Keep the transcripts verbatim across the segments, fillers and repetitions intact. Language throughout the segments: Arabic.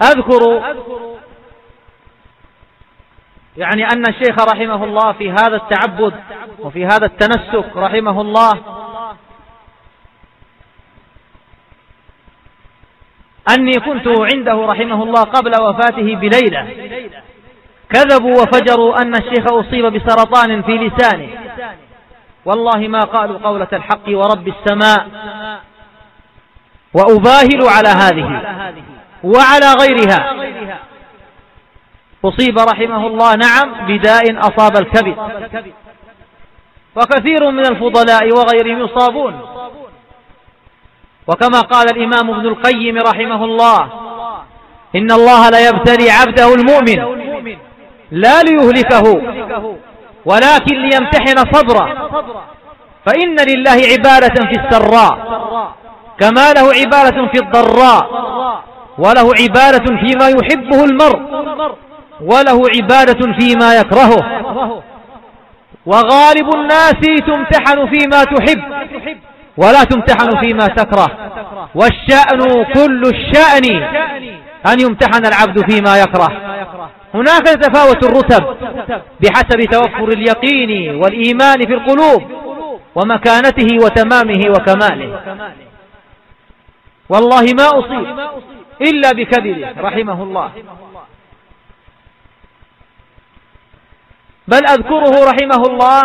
أذكر يعني أن الشيخ رحمه الله في هذا التعبد وفي هذا التنسك رحمه الله أني كنت عنده رحمه الله قبل وفاته بليلة، كذبوا وفجروا أن الشيخ أصيب بسرطان في لسانه، والله ما قالوا قولة الحق ورب السماء، وأباهل على هذه وعلى غيرها. أصيب رحمه الله نعم بداء أصاب الكبد، وكثير من الفضلاء وغيرهم يصابون، وكما قال الإمام ابن القيم رحمه الله: إن الله لا يبتلي عبده المؤمن لا ليهلكه ولكن ليمتحن صبره، فإن لله عبادة في السراء كما له عبادة في الضراء، وله عبادة فيما يحبه المرء وله عبادة فيما يكرهه، وغالب الناس تمتحن فيما تحب ولا تمتحن فيما تكره، والشأن كل الشأن أن يمتحن العبد فيما يكره. هناك تفاوت الرتب بحسب توفر اليقين والإيمان في القلوب ومكانته وتمامه وكماله. والله ما أصيب إلا بكبده رحمه الله، بل أذكره رحمه الله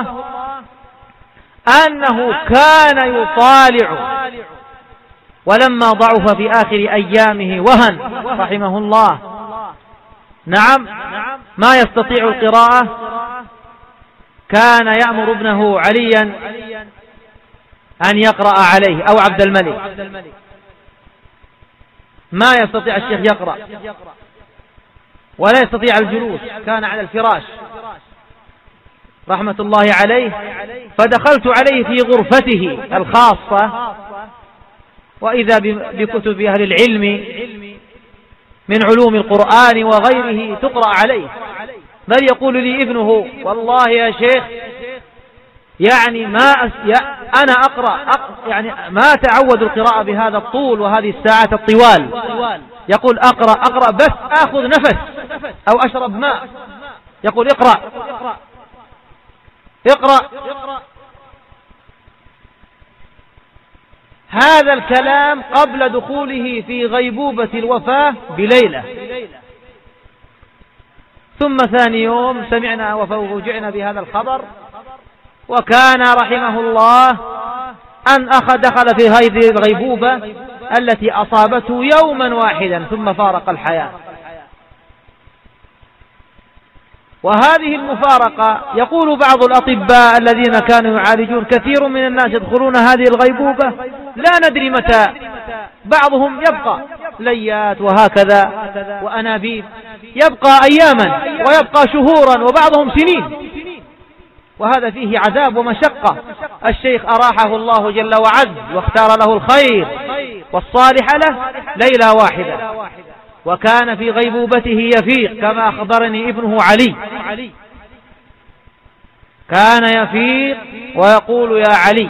أنه كان يطالع، ولما ضعف في آخر أيامه وهن رحمه الله نعم ما يستطيع القراءة، كان يأمر ابنه عليا أن يقرأ عليه أو عبد الملك، ما يستطيع الشيخ يقرأ ولا يستطيع الجلوس، كان على الفراش رحمة الله عليه، فدخلت عليه في غرفته الخاصة وإذا بكتب أهل العلم من علوم القرآن وغيره تقرأ عليه، بل يقول لي ابنه: والله يا شيخ يعني ما أس... يا أنا أقرأ أق... يعني ما تعود القراءة بهذا الطول وهذه الساعات الطوال، يقول أقرأ أقرأ بس أخذ نفس أو أشرب ماء، يقول اقرأ اقرأ. هذا الكلام قبل دخوله في غيبوبة الوفاة بليلة، ثم ثاني يوم سمعنا وفوجئنا بهذا الخبر، وكان رحمه الله أن أخذ دخل في هذه الغيبوبة التي أصابته يوما واحدا ثم فارق الحياة. وهذه المفارقة يقول بعض الأطباء الذين كانوا يعالجون كثير من الناس يدخلون هذه الغيبوبة لا ندري متى، بعضهم يبقى ليات وهكذا وأنابيب، يبقى أياما ويبقى شهورا وبعضهم سنين، وهذا فيه عذاب ومشقة. الشيخ أراحه الله جل وعز واختار له الخير والصالح له ليلة واحدة، وكان في غيبوبته يفيق كما أخبرني ابنه علي، كان يفيق ويقول يا علي،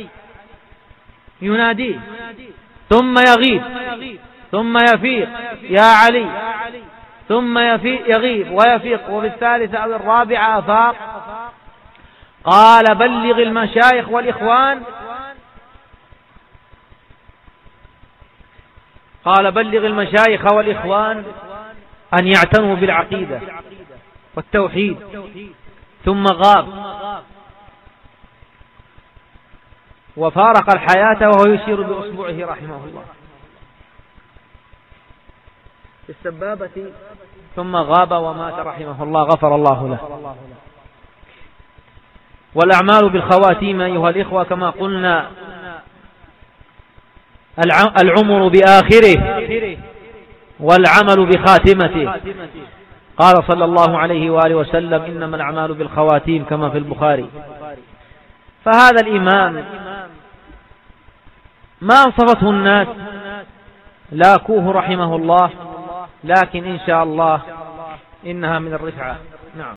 يناديه ثم يغيب ثم يفيق يا علي ثم يفيق يغيب ويفيق، وبالثالثة أو الرابعة أفاق. قال: بلغ المشايخ والإخوان قال بلغ المشايخ والإخوان أن يعتنوا بالعقيدة والتوحيد. ثم غاب وفارق الحياة وهو يشير بأصبعه رحمه الله في السبابة، ثم غاب ومات رحمه الله، غفر الله له. والأعمال بالخواتيم أيها الإخوة كما قلنا العمر بآخره والعمل بخاتمته. قال صلى الله عليه وآله وسلم: إنما الأعمال بالخواتيم كما في البخاري. فهذا الإمام ما أنصفته الناس لاكوه رحمه الله، لكن إن شاء الله إنها من الرفعة.